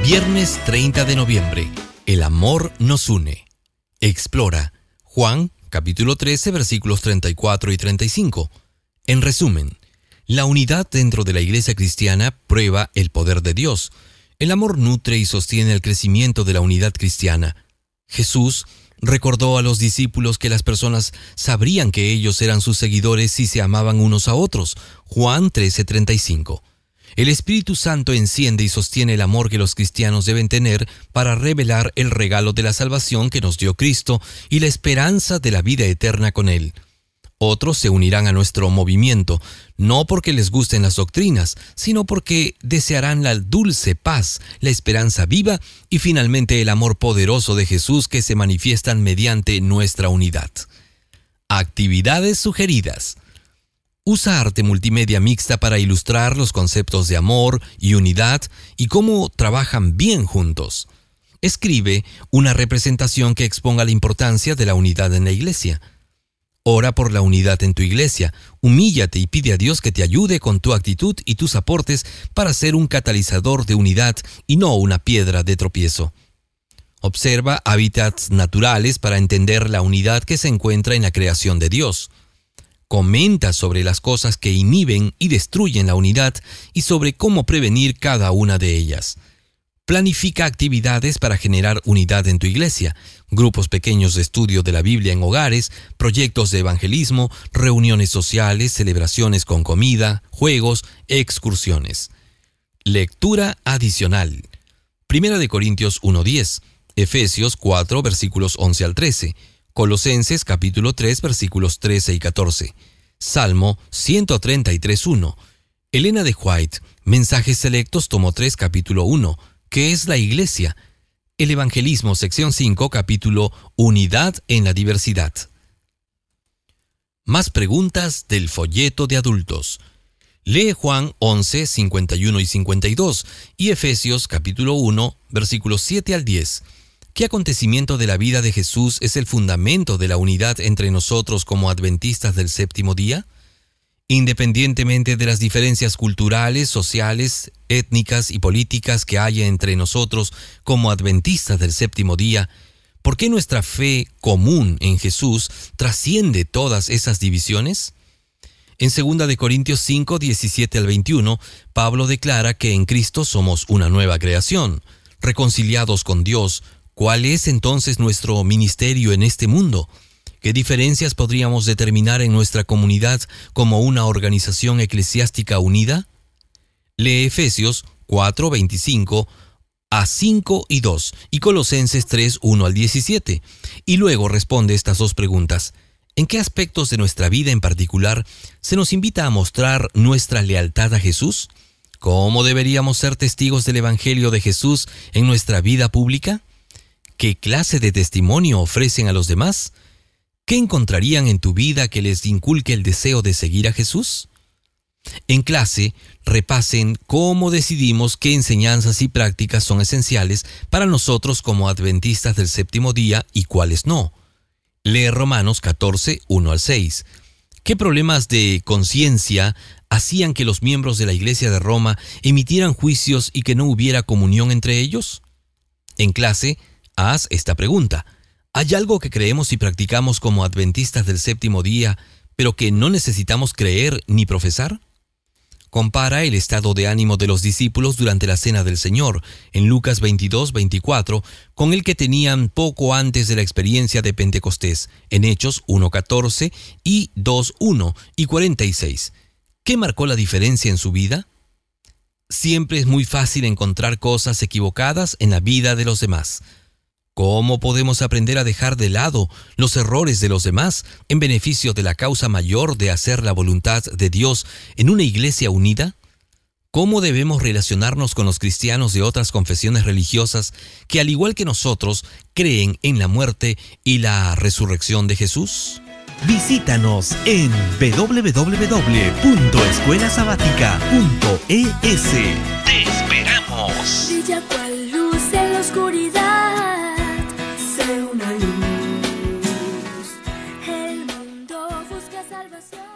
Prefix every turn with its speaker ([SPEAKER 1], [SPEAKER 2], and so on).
[SPEAKER 1] Viernes 30 de noviembre. El amor nos une. Explora Juan, capítulo 13, versículos 34 y 35. En resumen, la unidad dentro de la iglesia cristiana prueba el poder de Dios. El amor nutre y sostiene el crecimiento de la unidad cristiana. Jesús recordó a los discípulos que las personas sabrían que ellos eran sus seguidores si se amaban unos a otros. Juan 13:35. El Espíritu Santo enciende y sostiene el amor que los cristianos deben tener para revelar el regalo de la salvación que nos dio Cristo y la esperanza de la vida eterna con Él. Otros se unirán a nuestro movimiento, no porque les gusten las doctrinas, sino porque desearán la dulce paz, la esperanza viva y finalmente el amor poderoso de Jesús que se manifiestan mediante nuestra unidad. Actividades sugeridas. Usa arte multimedia mixta para ilustrar los conceptos de amor y unidad y cómo trabajan bien juntos. Escribe una representación que exponga la importancia de la unidad en la iglesia. Ora por la unidad en tu iglesia. Humíllate y pide a Dios que te ayude con tu actitud y tus aportes para ser un catalizador de unidad y no una piedra de tropiezo. Observa hábitats naturales para entender la unidad que se encuentra en la creación de Dios. Comenta sobre las cosas que inhiben y destruyen la unidad y sobre cómo prevenir cada una de ellas. Planifica actividades para generar unidad en tu iglesia, grupos pequeños de estudio de la Biblia en hogares, proyectos de evangelismo, reuniones sociales, celebraciones con comida, juegos, excursiones. Lectura adicional. 1 Corintios 1:10, Efesios 4, versículos 11 al 13, Colosenses capítulo 3, versículos 13 y 14, Salmo 133:1, Elena de White, Mensajes Selectos, tomo 3, capítulo 1, ¿qué es la iglesia? El Evangelismo, sección 5, capítulo Unidad en la diversidad. Más preguntas del folleto de adultos. Lee Juan 11, 51 y 52 y Efesios capítulo 1, versículos 7 al 10. ¿Qué acontecimiento de la vida de Jesús es el fundamento de la unidad entre nosotros como adventistas del séptimo día? Independientemente de las diferencias culturales, sociales, étnicas y políticas que haya entre nosotros como adventistas del séptimo día, ¿por qué nuestra fe común en Jesús trasciende todas esas divisiones? En 2 Corintios 5, 17 al 21, Pablo declara que en Cristo somos una nueva creación, reconciliados con Dios. ¿Cuál es entonces nuestro ministerio en este mundo? ¿Qué diferencias podríamos determinar en nuestra comunidad como una organización eclesiástica unida? Lee Efesios 4, 25 a 5 y 2 y Colosenses 3, 1 al 17. Y luego responde estas dos preguntas. ¿En qué aspectos de nuestra vida en particular se nos invita a mostrar nuestra lealtad a Jesús? ¿Cómo deberíamos ser testigos del Evangelio de Jesús en nuestra vida pública? ¿Qué clase de testimonio ofrecen a los demás? ¿Qué encontrarían en tu vida que les inculque el deseo de seguir a Jesús? En clase, repasen cómo decidimos qué enseñanzas y prácticas son esenciales para nosotros como adventistas del séptimo día y cuáles no. Lee Romanos 14, 1 al 6. ¿Qué problemas de conciencia hacían que los miembros de la Iglesia de Roma emitieran juicios y que no hubiera comunión entre ellos? En clase, haz esta pregunta. ¿Hay algo que creemos y practicamos como adventistas del séptimo día, pero que no necesitamos creer ni profesar? Compara el estado de ánimo de los discípulos durante la Cena del Señor, en Lucas 22, 24, con el que tenían poco antes de la experiencia de Pentecostés, en Hechos 1, 14 y 2, 1 y 46. ¿Qué marcó la diferencia en su vida? Siempre es muy fácil encontrar cosas equivocadas en la vida de los demás. ¿Cómo podemos aprender a dejar de lado los errores de los demás en beneficio de la causa mayor de hacer la voluntad de Dios en una iglesia unida? ¿Cómo debemos relacionarnos con los cristianos de otras confesiones religiosas que, al igual que nosotros, creen en la muerte y la resurrección de Jesús?
[SPEAKER 2] Visítanos en www.escuelasabatica.es. ¡Te esperamos!
[SPEAKER 3] Brilla cual luz en la oscuridad, sé una luz. El mundo busca salvación.